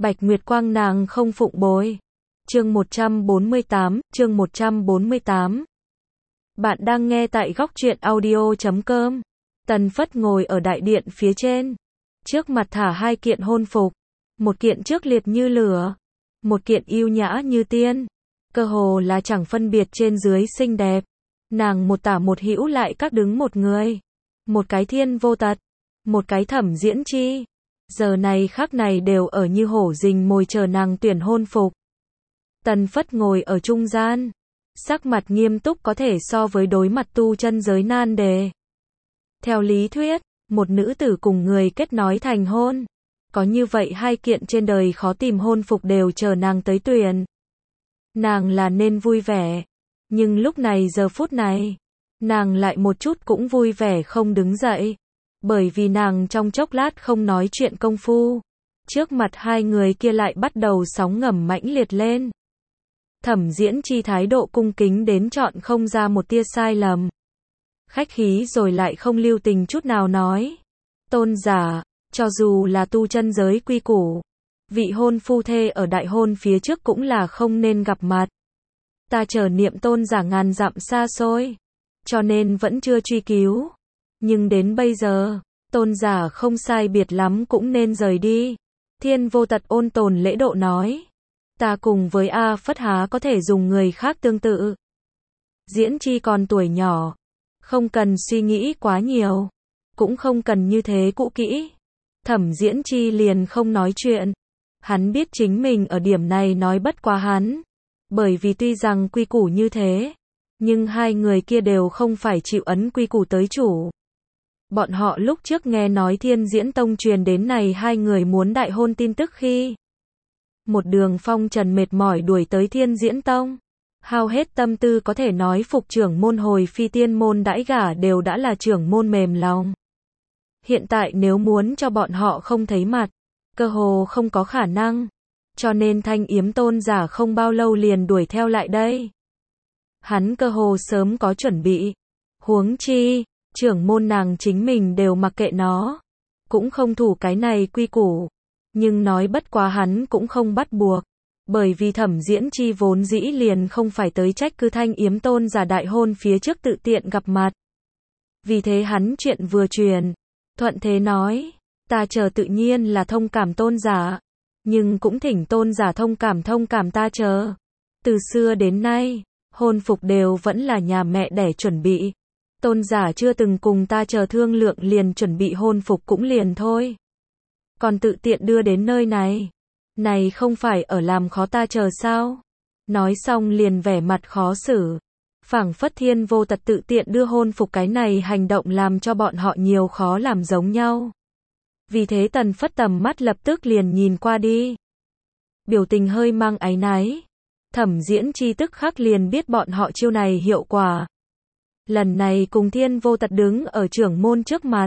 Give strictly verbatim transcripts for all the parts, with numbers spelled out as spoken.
Bạch Nguyệt Quang nàng không phụng bồi. Chương một trăm bốn mươi tám, chương một trăm bốn mươi tám. Bạn đang nghe tại góc truyện audio chấm com. Tần Phất ngồi ở đại điện phía trên. Trước mặt thả hai kiện hôn phục. Một kiện trước liệt như lửa. Một kiện yêu nhã như tiên. Cơ hồ là chẳng phân biệt trên dưới xinh đẹp. Nàng một tả một hữu lại các đứng một người. Một cái Thiên Vô Tật. Một cái Thẩm Diễn Chi. Giờ này khắc này đều ở như hổ rình mồi chờ nàng tuyển hôn phục. Tần Phất ngồi ở trung gian. Sắc mặt nghiêm túc có thể so với đối mặt tu chân giới nan đề. Theo lý thuyết, một nữ tử cùng người kết nói thành hôn. Có như vậy hai kiện trên đời khó tìm hôn phục đều chờ nàng tới tuyển. Nàng là nên vui vẻ. Nhưng lúc này giờ phút này, nàng lại một chút cũng vui vẻ không đứng dậy. Bởi vì nàng trong chốc lát không nói chuyện công phu. Trước mặt hai người kia lại bắt đầu sóng ngầm mãnh liệt lên. Thẩm Diễn Chi thái độ cung kính đến chọn không ra một tia sai lầm. Khách khí rồi lại không lưu tình chút nào nói. Tôn giả, cho dù là tu chân giới quy củ, vị hôn phu thê ở đại hôn phía trước cũng là không nên gặp mặt. Ta chờ niệm tôn giả ngàn dặm xa xôi, cho nên vẫn chưa truy cứu. Nhưng đến bây giờ, tôn giả không sai biệt lắm cũng nên rời đi. Thiên Vô Tật ôn tồn lễ độ nói. Ta cùng với A Phất há có thể dùng người khác tương tự. Diễn Chi còn tuổi nhỏ, không cần suy nghĩ quá nhiều, cũng không cần như thế cũ kỹ. Thẩm Diễn Chi liền không nói chuyện. Hắn biết chính mình ở điểm này nói bất quá hắn. Bởi vì tuy rằng quy củ như thế, nhưng hai người kia đều không phải chịu ấn quy củ tới chủ. Bọn họ lúc trước nghe nói Thiên Diễn Tông truyền đến này hai người muốn đại hôn tin tức khi một đường phong trần mệt mỏi đuổi tới Thiên Diễn Tông. Hao hết tâm tư có thể nói phục trưởng môn hồi phi tiên môn đãi gả đều đã là trưởng môn mềm lòng. Hiện tại nếu muốn cho bọn họ không thấy mặt, cơ hồ không có khả năng. Cho nên Thanh Yếm tôn giả không bao lâu liền đuổi theo lại đây. Hắn cơ hồ sớm có chuẩn bị. Huống chi, trưởng môn nàng chính mình đều mặc kệ nó. Cũng không thủ cái này quy củ. Nhưng nói bất quá hắn cũng không bắt buộc. Bởi vì Thẩm Diễn Chi vốn dĩ liền không phải tới trách cứ Thanh Yếm tôn giả đại hôn phía trước tự tiện gặp mặt. Vì thế hắn chuyện vừa truyền. Thuận thế nói, ta chờ tự nhiên là thông cảm tôn giả. Nhưng cũng thỉnh tôn giả thông cảm thông cảm ta chờ. Từ xưa đến nay, hôn phục đều vẫn là nhà mẹ đẻ chuẩn bị. Tôn giả chưa từng cùng ta chờ thương lượng liền chuẩn bị hôn phục cũng liền thôi. Còn tự tiện đưa đến nơi này. Này không phải ở làm khó ta chờ sao? Nói xong liền vẻ mặt khó xử. Phảng phất Thiên Vô Tật tự tiện đưa hôn phục cái này hành động làm cho bọn họ nhiều khó làm giống nhau. Vì thế Tần Phất tầm mắt lập tức liền nhìn qua đi. Biểu tình hơi mang áy náy. Thẩm Diễn Chi tức khắc liền biết bọn họ chiêu này hiệu quả. Lần này cùng Thiên Vô Tật đứng ở trưởng môn trước mặt.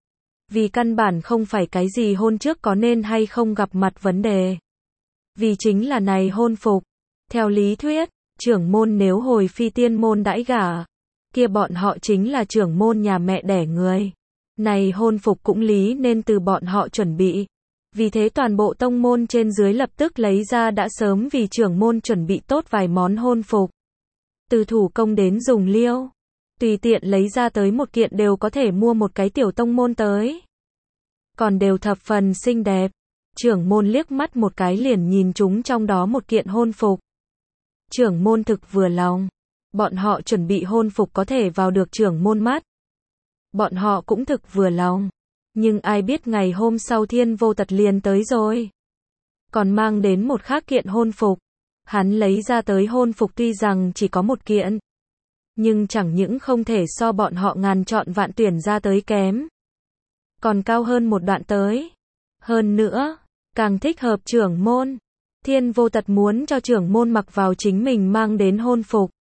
Vì căn bản không phải cái gì hôn trước có nên hay không gặp mặt vấn đề. Vì chính là này hôn phục. Theo lý thuyết, trưởng môn nếu hồi phi tiên môn đãi gả, kia bọn họ chính là trưởng môn nhà mẹ đẻ người. Này hôn phục cũng lý nên từ bọn họ chuẩn bị. Vì thế toàn bộ tông môn trên dưới lập tức lấy ra đã sớm vì trưởng môn chuẩn bị tốt vài món hôn phục. Từ thủ công đến dùng liêu. Tùy tiện lấy ra tới một kiện đều có thể mua một cái tiểu tông môn tới. Còn đều thập phần xinh đẹp. Trưởng môn liếc mắt một cái liền nhìn chúng trong đó một kiện hôn phục. Trưởng môn thực vừa lòng. Bọn họ chuẩn bị hôn phục có thể vào được trưởng môn mắt. Bọn họ cũng thực vừa lòng. Nhưng ai biết ngày hôm sau Thiên Vô Tật liền tới rồi. Còn mang đến một khác kiện hôn phục. Hắn lấy ra tới hôn phục tuy rằng chỉ có một kiện. Nhưng chẳng những không thể so bọn họ ngàn chọn vạn tuyển ra tới kém. Còn cao hơn một đoạn tới. Hơn nữa, càng thích hợp trưởng môn. Thiên Vô Tật muốn cho trưởng môn mặc vào chính mình mang đến hôn phục.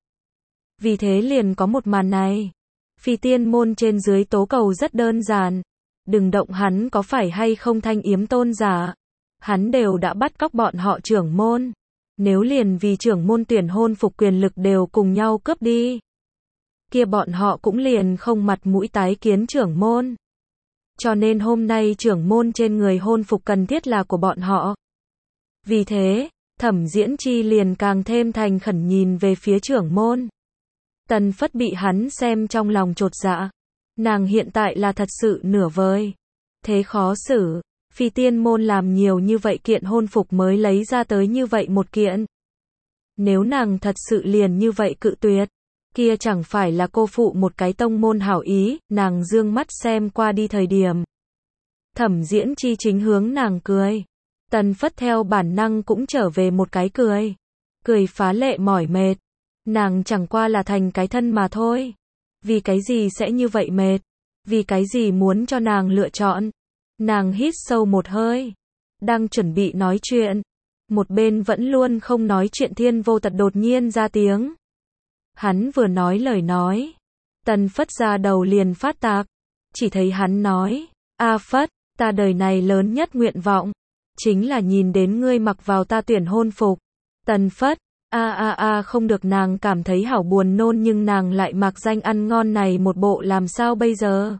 Vì thế liền có một màn này. Phi tiên môn trên dưới tố cầu rất đơn giản. Đừng động hắn có phải hay không Thanh Yếm tôn giả. Hắn đều đã bắt cóc bọn họ trưởng môn. Nếu liền vì trưởng môn tuyển hôn phục quyền lực đều cùng nhau cướp đi. Kia bọn họ cũng liền không mặt mũi tái kiến trưởng môn. Cho nên hôm nay trưởng môn trên người hôn phục cần thiết là của bọn họ. Vì thế, Thẩm Diễn Chi liền càng thêm thành khẩn nhìn về phía trưởng môn. Tần Phất bị hắn xem trong lòng chột dạ. Nàng hiện tại là thật sự nửa vời. Thế khó xử, Phi Tiên môn làm nhiều như vậy kiện hôn phục mới lấy ra tới như vậy một kiện. Nếu nàng thật sự liền như vậy cự tuyệt, kia chẳng phải là cô phụ một cái tông môn hảo ý, nàng dương mắt xem qua đi thời điểm. Thẩm Diễn Chi chính hướng nàng cười. Tần Phất theo bản năng cũng trở về một cái cười. Cười phá lệ mỏi mệt. Nàng chẳng qua là thành cái thân mà thôi. Vì cái gì sẽ như vậy mệt? Vì cái gì muốn cho nàng lựa chọn? Nàng hít sâu một hơi. Đang chuẩn bị nói chuyện. Một bên vẫn luôn không nói chuyện Thiên Vô Tật đột nhiên ra tiếng. Hắn vừa nói lời nói. Tần Phất ra đầu liền phát tạc. Chỉ thấy hắn nói. A Phất, ta đời này lớn nhất nguyện vọng. Chính là nhìn đến ngươi mặc vào ta tuyển hôn phục. Tần Phất. A a a không được, nàng cảm thấy hảo buồn nôn nhưng nàng lại mặc danh ăn ngon này một bộ làm sao bây giờ.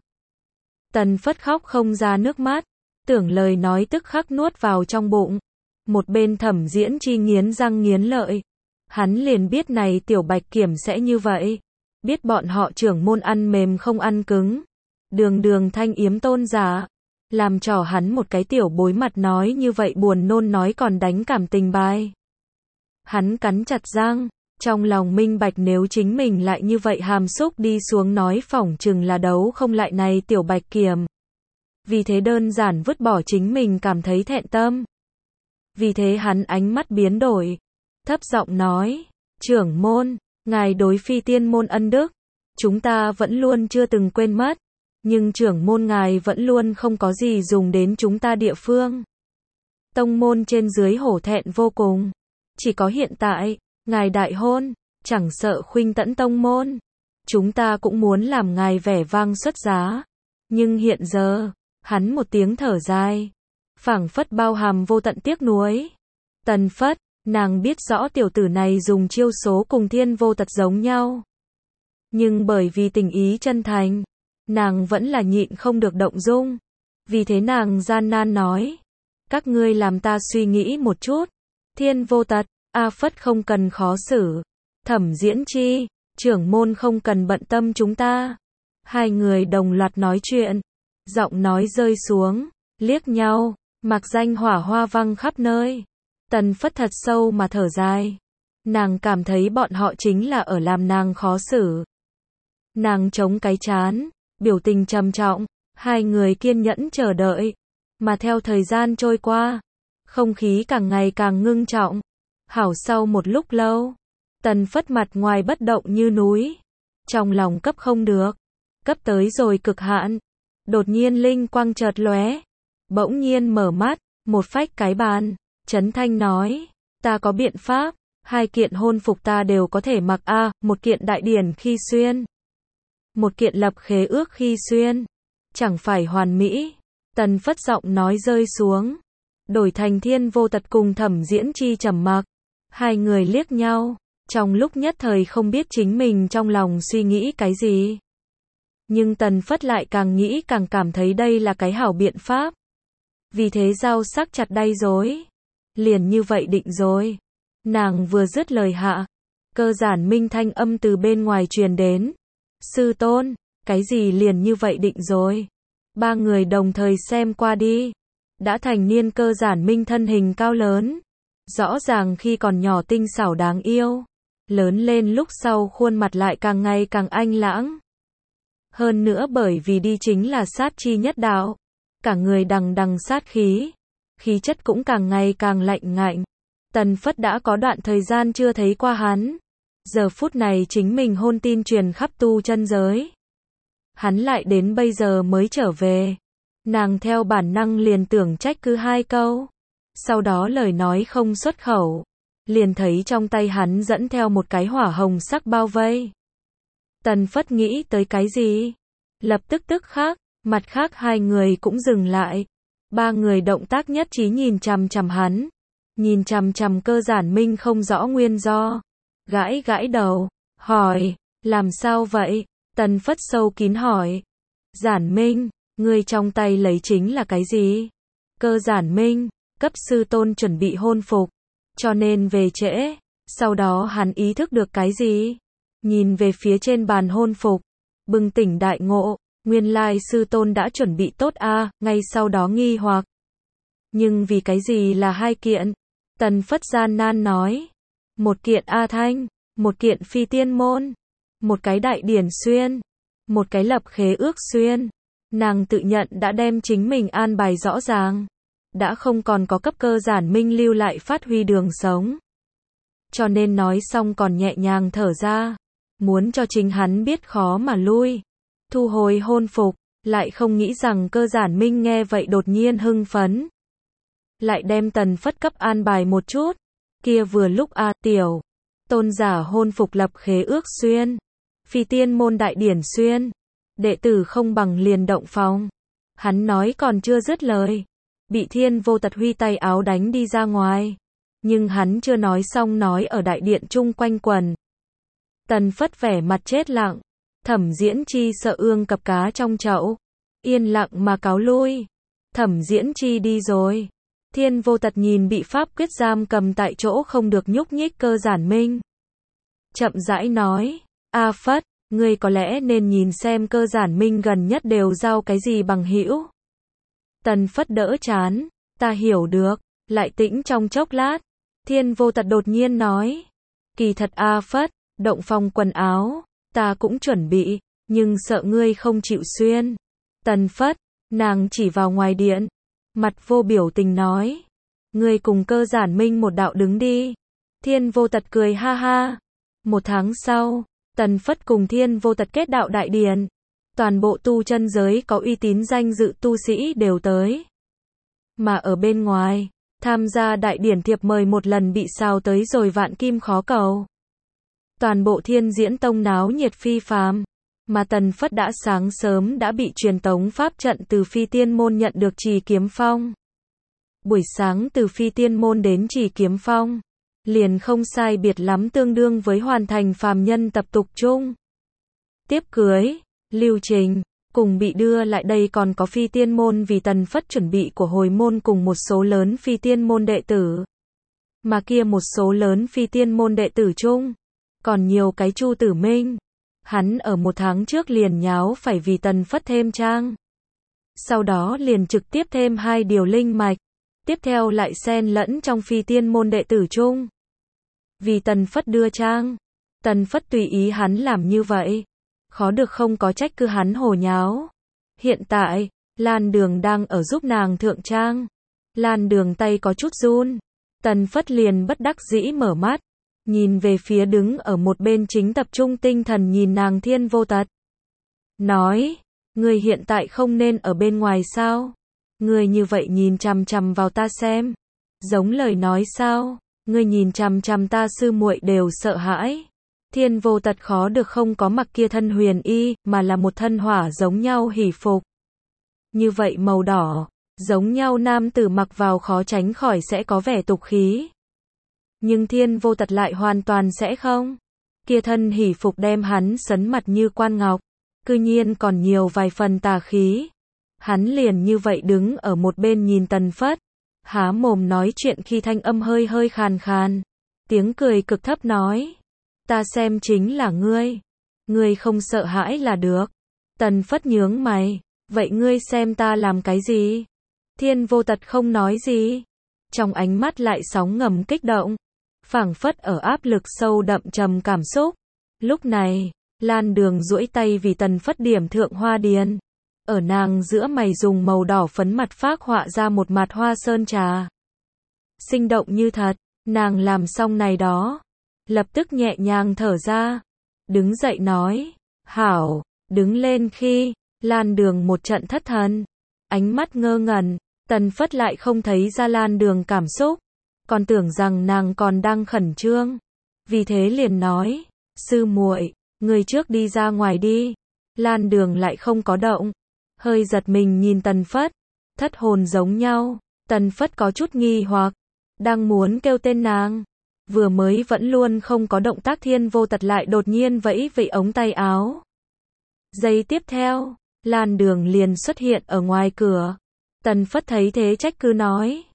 Tần Phất khóc không ra nước mắt. Tưởng lời nói tức khắc nuốt vào trong bụng. Một bên Thẩm Diễn Chi nghiến răng nghiến lợi. Hắn liền biết này tiểu bạch kiểm sẽ như vậy. Biết bọn họ trưởng môn ăn mềm không ăn cứng. Đường đường thanh yếm tôn giả. Làm trò hắn một cái tiểu bối mặt nói như vậy buồn nôn nói còn đánh cảm tình bài. Hắn cắn chặt răng. Trong lòng minh bạch nếu chính mình lại như vậy hàm xúc đi xuống nói phỏng chừng là đấu không lại này tiểu bạch kiểm. Vì thế đơn giản vứt bỏ chính mình cảm thấy thẹn tâm. Vì thế hắn ánh mắt biến đổi. Thấp giọng nói. Trưởng môn, ngài đối Phi Tiên môn ân đức. Chúng ta vẫn luôn chưa từng quên mất. Nhưng trưởng môn ngài vẫn luôn không có gì dùng đến chúng ta địa phương. Tông môn trên dưới hổ thẹn vô cùng. Chỉ có hiện tại, ngài đại hôn, chẳng sợ khuynh tẫn tông môn. Chúng ta cũng muốn làm ngài vẻ vang xuất giá. Nhưng hiện giờ, hắn một tiếng thở dài. Phảng phất bao hàm vô tận tiếc nuối. Tần Phất, nàng biết rõ tiểu tử này dùng chiêu số cùng Thiên Vô Tật giống nhau. Nhưng bởi vì tình ý chân thành, nàng vẫn là nhịn không được động dung. Vì thế nàng gian nan nói. Các ngươi làm ta suy nghĩ một chút. Thiên Vô Tật, A Phất không cần khó xử. Thẩm Diễn Chi, trưởng môn không cần bận tâm chúng ta. Hai người đồng loạt nói chuyện. Giọng nói rơi xuống, liếc nhau, mặc danh hỏa hoa văng khắp nơi. Tần Phất thật sâu mà thở dài. Nàng cảm thấy bọn họ chính là ở làm nàng khó xử. Nàng chống cái chán, biểu tình trầm trọng. Hai người kiên nhẫn chờ đợi. Mà theo thời gian trôi qua, không khí càng ngày càng ngưng trọng. Hảo sau một lúc lâu, Tần Phất mặt ngoài bất động như núi. Trong lòng cấp không được. Cấp tới rồi cực hạn. Đột nhiên linh quang chợt lóe. Bỗng nhiên mở mắt, một phách cái bàn. Chấn thanh nói. Ta có biện pháp. Hai kiện hôn phục ta đều có thể mặc a à, một kiện đại điển khi xuyên. Một kiện lập khế ước khi xuyên. Chẳng phải hoàn mỹ. Tần Phất giọng nói rơi xuống. Đổi thành Thiên Vô Tật cùng Thẩm Diễn Chi trầm mặc. Hai người liếc nhau. Trong lúc nhất thời không biết chính mình trong lòng suy nghĩ cái gì. Nhưng Tần Phất lại càng nghĩ càng cảm thấy đây là cái hảo biện pháp. Vì thế dao sắc chặt đay rối. Liền như vậy định rồi. Nàng vừa dứt lời hạ. Cơ Giản Minh thanh âm từ bên ngoài truyền đến. Sư tôn, cái gì liền như vậy định rồi. Ba người đồng thời xem qua đi. Đã thành niên Cơ Giản Minh thân hình cao lớn. Rõ ràng khi còn nhỏ tinh xảo đáng yêu. Lớn lên lúc sau khuôn mặt lại càng ngày càng anh lãng. Hơn nữa bởi vì đi chính là sát chi nhất đạo. Cả người đằng đằng sát khí. Khí chất cũng càng ngày càng lạnh ngạnh. Tần Phất đã có đoạn thời gian chưa thấy qua hắn. Giờ phút này chính mình hôn tin truyền khắp tu chân giới. Hắn lại đến bây giờ mới trở về. Nàng theo bản năng liền tưởng trách cứ hai câu. Sau đó lời nói không xuất khẩu. Liền thấy trong tay hắn dẫn theo một cái hỏa hồng sắc bao vây. Tần Phất nghĩ tới cái gì? Lập tức tức khác, mặt khác hai người cũng dừng lại. Ba người động tác nhất trí nhìn chằm chằm hắn. Nhìn chằm chằm Cơ Giản Minh không rõ nguyên do. Gãi gãi đầu, hỏi, làm sao vậy? Tần Phất sâu kín hỏi. Giản Minh, ngươi trong tay lấy chính là cái gì? Cơ Giản Minh, cấp sư tôn chuẩn bị hôn phục, cho nên về trễ. Sau đó hắn ý thức được cái gì? Nhìn về phía trên bàn hôn phục, bừng tỉnh đại ngộ, nguyên lai sư tôn đã chuẩn bị tốt a, à, ngay sau đó nghi hoặc. Nhưng vì cái gì là hai kiện? Tần Phất gian nan nói. Một kiện A Thanh, một kiện phi tiên môn, một cái đại điển xuyên, một cái lập khế ước xuyên. Nàng tự nhận đã đem chính mình an bài rõ ràng, đã không còn có cấp cơ giản minh lưu lại phát huy đường sống. Cho nên nói xong còn nhẹ nhàng thở ra, muốn cho chính hắn biết khó mà lui. Thu hồi hôn phục, lại không nghĩ rằng cơ giản minh nghe vậy đột nhiên hưng phấn. Lại đem Tần Phất cấp an bài một chút. Kia vừa lúc a, tiểu tôn giả hôn phục lập khế ước xuyên, phi tiên môn đại điển xuyên, đệ tử không bằng liền động phòng. Hắn nói còn chưa dứt lời, bị Thiên Vô Tật huy tay áo đánh đi ra ngoài. Nhưng hắn chưa nói xong nói ở đại điện chung quanh quần. Tần Phất vẻ mặt chết lặng, Thẩm Diễn Chi sợ ương cập cá trong chậu, yên lặng mà cáo lui. Thẩm Diễn Chi đi rồi. Thiên Vô Tật nhìn bị pháp quyết giam cầm tại chỗ không được nhúc nhích cơ giản minh, chậm rãi nói, A Phất, ngươi có lẽ nên nhìn xem cơ giản minh gần nhất đều giao cái gì bằng hữu. Tần Phất đỡ chán, ta hiểu được, lại tĩnh trong chốc lát. Thiên Vô Tật đột nhiên nói, kỳ thật A Phất, động phòng quần áo, ta cũng chuẩn bị, nhưng sợ ngươi không chịu xuyên. Tần Phất, nàng chỉ vào ngoài điện, mặt vô biểu tình nói, ngươi cùng cơ giản minh một đạo đứng đi. Thiên Vô Tật cười ha ha. Một tháng sau, Tần Phất cùng Thiên Vô Tật kết đạo đại điển. Toàn bộ tu chân giới có uy tín danh dự tu sĩ đều tới. Mà ở bên ngoài, tham gia đại điển thiệp mời một lần bị sao tới rồi vạn kim khó cầu. Toàn bộ Thiên Diễn Tông náo nhiệt phi phàm. Mà Tần Phất đã sáng sớm đã bị truyền tống pháp trận từ Phi Tiên Môn nhận được Trì Kiếm Phong. Buổi sáng từ Phi Tiên Môn đến Trì Kiếm Phong, liền không sai biệt lắm tương đương với hoàn thành phàm nhân tập tục chung. Tiếp cưới, lưu trình, cùng bị đưa lại đây còn có Phi Tiên Môn vì Tần Phất chuẩn bị của hồi môn cùng một số lớn Phi Tiên Môn đệ tử. Mà kia một số lớn Phi Tiên Môn đệ tử chung, còn nhiều cái Chu Tử Minh. Hắn ở một tháng trước liền nháo phải vì Tần Phất thêm trang. Sau đó liền trực tiếp thêm hai điều linh mạch. Tiếp theo lại xen lẫn trong Phi Tiên Môn đệ tử chung. Vì Tần Phất đưa trang. Tần Phất tùy ý hắn làm như vậy. Khó được không có trách cứ hắn hồ nháo. Hiện tại, Lan Đường đang ở giúp nàng thượng trang. Lan Đường tay có chút run. Tần Phất liền bất đắc dĩ mở mắt. Nhìn về phía đứng ở một bên chính tập trung tinh thần nhìn nàng Thiên Vô Tật. Nói, ngươi hiện tại không nên ở bên ngoài sao? Ngươi như vậy nhìn chằm chằm vào ta xem. Giống lời nói sao? Ngươi nhìn chằm chằm ta sư muội đều sợ hãi. Thiên Vô Tật khó được không có mặc kia thân huyền y, mà là một thân hỏa giống nhau hỷ phục. Như vậy màu đỏ, giống nhau nam tử mặc vào khó tránh khỏi sẽ có vẻ tục khí. Nhưng Thiên Vô Tật lại hoàn toàn sẽ không. Kia thân hỷ phục đem hắn sấn mặt như quan ngọc, cư nhiên còn nhiều vài phần tà khí. Hắn liền như vậy đứng ở một bên nhìn Tần Phất, há mồm nói chuyện khi thanh âm hơi hơi khàn khàn, tiếng cười cực thấp nói, ta xem chính là ngươi, ngươi không sợ hãi là được. Tần Phất nhướng mày, vậy ngươi xem ta làm cái gì? Thiên Vô Tật không nói gì, trong ánh mắt lại sóng ngầm kích động, phảng phất ở áp lực sâu đậm trầm cảm xúc. Lúc này, Lan Đường duỗi tay vì Tần Phất điểm thượng hoa điền, ở nàng giữa mày dùng màu đỏ phấn mặt phác họa ra một mặt hoa sơn trà. Sinh động như thật, nàng làm xong này đó, lập tức nhẹ nhàng thở ra, đứng dậy nói, hảo, đứng lên khi, Lan Đường một trận thất thần, ánh mắt ngơ ngẩn, Tần Phất lại không thấy ra Lan Đường cảm xúc, còn tưởng rằng nàng còn đang khẩn trương, vì thế liền nói, sư muội, người trước đi ra ngoài đi. Lan Đường lại không có động, hơi giật mình nhìn Tần Phất, thất hồn giống nhau. Tần Phất có chút nghi hoặc, đang muốn kêu tên nàng, vừa mới vẫn luôn không có động tác Thiên Vô Tật lại đột nhiên vẫy vẫy ống tay áo. Giây tiếp theo, Lan Đường liền xuất hiện ở ngoài cửa. Tần Phất thấy thế trách cứ nói,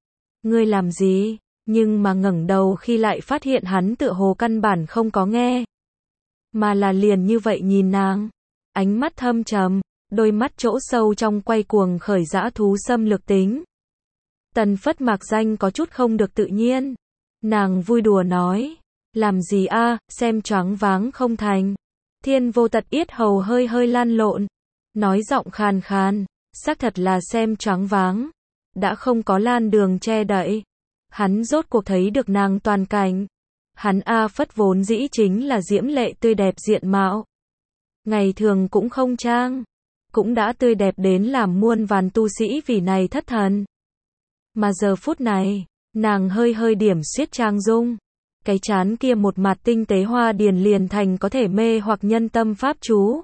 ngươi làm gì? Nhưng mà ngẩng đầu khi lại phát hiện hắn tựa hồ căn bản không có nghe. Mà là liền như vậy nhìn nàng. Ánh mắt thâm trầm, đôi mắt chỗ sâu trong quay cuồng khởi dã thú xâm lược tính. Tần Phất mạc danh có chút không được tự nhiên. Nàng vui đùa nói. Làm gì a, xem choáng váng không thành. Thiên Vô Tật yết hầu hơi hơi lan lộn. Nói giọng khàn khàn. Xác thật là xem choáng váng. Đã không có lan đường che đậy. Hắn rốt cuộc thấy được nàng toàn cảnh. Hắn A Phất vốn dĩ chính là diễm lệ tươi đẹp diện mạo. Ngày thường cũng không trang. Cũng đã tươi đẹp đến làm muôn vàn tu sĩ vì này thất thần. Mà giờ phút này, nàng hơi hơi điểm xiết trang dung. Cái chán kia một mặt tinh tế hoa điền liền thành có thể mê hoặc nhân tâm pháp chú.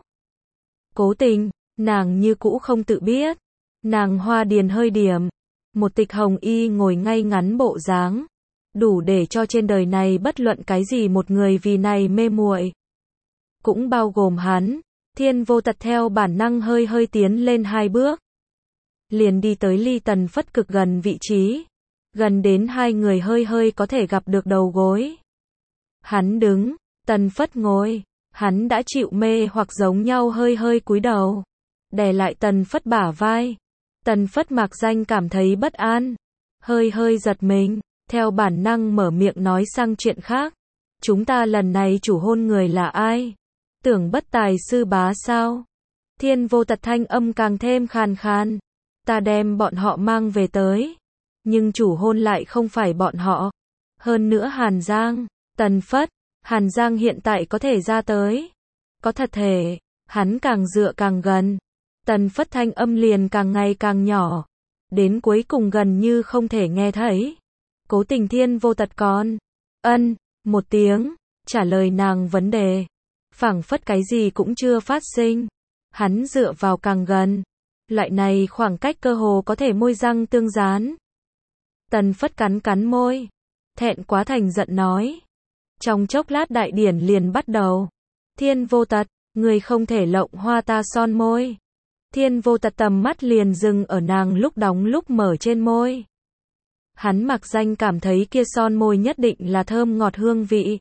Cố tình, nàng như cũ không tự biết. Nàng hoa điền hơi điểm. Một tịch hồng y ngồi ngay ngắn bộ dáng. Đủ để cho trên đời này bất luận cái gì một người vì này mê muội. Cũng bao gồm hắn. Thiên Vô Tật theo bản năng hơi hơi tiến lên hai bước. Liền đi tới ly Tần Phất cực gần vị trí. Gần đến hai người hơi hơi có thể gặp được đầu gối. Hắn đứng, Tần Phất ngồi. Hắn đã chịu mê hoặc giống nhau hơi hơi cúi đầu. Đè lại Tần Phất bả vai. Tần Phất mạc danh cảm thấy bất an. Hơi hơi giật mình. Theo bản năng mở miệng nói sang chuyện khác. Chúng ta lần này chủ hôn người là ai? Tưởng Bất Tài sư bá sao? Thiên Vô Tật thanh âm càng thêm khàn khàn. Ta đem bọn họ mang về tới. Nhưng chủ hôn lại không phải bọn họ. Hơn nữa Hàn Giang, Tần Phất, Hàn Giang hiện tại có thể ra tới. Có thật thể, hắn càng dựa càng gần. Tần Phất thanh âm liền càng ngày càng nhỏ. Đến cuối cùng gần như không thể nghe thấy. Cố tình Thiên Vô Tật còn ân, một tiếng, trả lời nàng vấn đề. Phảng phất cái gì cũng chưa phát sinh. Hắn dựa vào càng gần. Loại này khoảng cách cơ hồ có thể môi răng tương dán. Tần Phất cắn cắn môi. Thẹn quá thành giận nói. Trong chốc lát đại điển liền bắt đầu. Thiên Vô Tật, người không thể lộng hoa ta son môi. Thiên Vô Tật tầm mắt liền dừng ở nàng lúc đóng lúc mở trên môi. Hắn mặc danh cảm thấy kia son môi nhất định là thơm ngọt hương vị.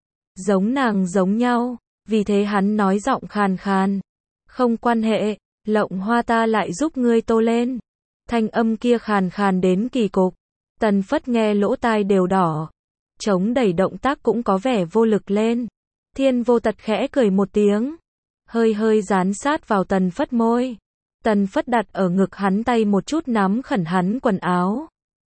Giống nàng giống nhau, vì thế hắn nói giọng khàn khàn. Không quan hệ, lộng hoa ta lại giúp ngươi tô lên. Thanh âm kia khàn khàn đến kỳ cục. Tần Phất nghe lỗ tai đều đỏ. Chống đẩy động tác cũng có vẻ vô lực lên. Thiên Vô Tật khẽ cười một tiếng. Hơi hơi dán sát vào Tần Phất môi. Tần Phất đặt ở ngực hắn tay một chút nắm khẩn hắn quần áo.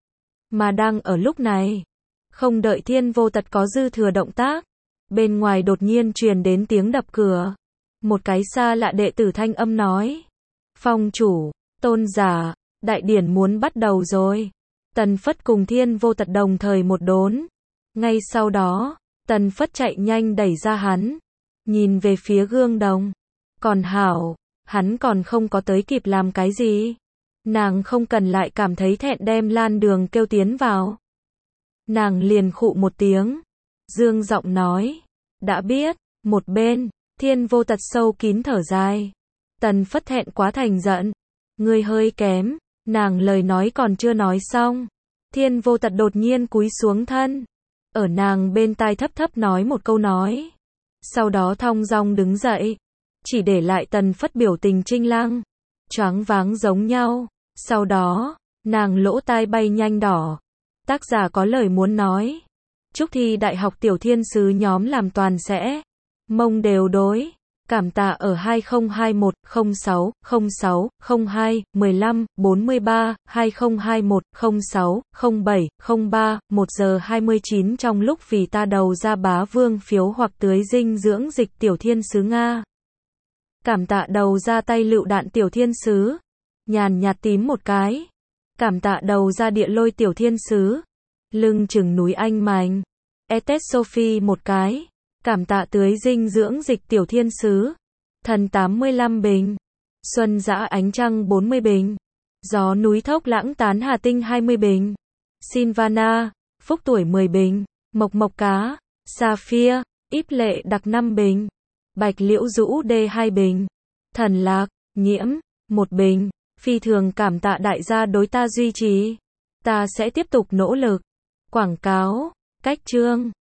Mà đang ở lúc này, không đợi Thiên Vô Tật có dư thừa động tác, bên ngoài đột nhiên truyền đến tiếng đập cửa. Một cái xa lạ đệ tử thanh âm nói. Phong chủ, tôn giả, đại điển muốn bắt đầu rồi. Tần Phất cùng Thiên Vô Tật đồng thời một đốn. Ngay sau đó, Tần Phất chạy nhanh đẩy ra hắn. Nhìn về phía gương đồng. Còn hảo, hắn còn không có tới kịp làm cái gì. Nàng không cần lại cảm thấy thẹn đem lan đường kêu tiến vào. Nàng liền khụ một tiếng. Dương giọng nói. Đã biết, một bên, Thiên Vô Tật sâu kín thở dài. Tần Phất thẹn quá thành giận. Ngươi hơi kém, nàng lời nói còn chưa nói xong. Thiên Vô Tật đột nhiên cúi xuống thân. Ở nàng bên tai thấp thấp nói một câu nói. Sau đó thong dong đứng dậy. Chỉ để lại Tần Phất biểu tình trinh lăng. Choáng váng giống nhau. Sau đó, nàng lỗ tai bay nhanh đỏ. Tác giả có lời muốn nói. Chúc thi đại học tiểu thiên sứ nhóm làm toàn sẽ. Mông đều đối. Cảm tạ ở hai không hai một không sáu không sáu không hai mười lăm bốn mươi ba hai không hai một không sáu không bảy không ba một giờ hai mươi chín trong lúc vì ta đầu ra bá vương phiếu hoặc tưới dinh dưỡng dịch tiểu thiên sứ Nga. Cảm tạ đầu ra tay lựu đạn tiểu thiên sứ. Nhàn nhạt tím một cái. Cảm tạ đầu ra địa lôi tiểu thiên sứ. Lưng chừng núi anh mành. Etes Sophie một cái. Cảm tạ tưới dinh dưỡng dịch tiểu thiên sứ. Thần tám mươi lăm bình. Xuân dã ánh trăng bốn mươi bình. Gió núi thốc lãng tán hà tinh hai mươi bình. Silvana, phúc tuổi mười bình. Mộc mộc cá, Sapphire, íp lệ đặc năm bình. Bạch liễu rũ đê hai bình. Thần lạc, nhiễm, một bình. Phi thường cảm tạ đại gia đối ta duy trì. Ta sẽ tiếp tục nỗ lực. Quảng cáo. Cách chương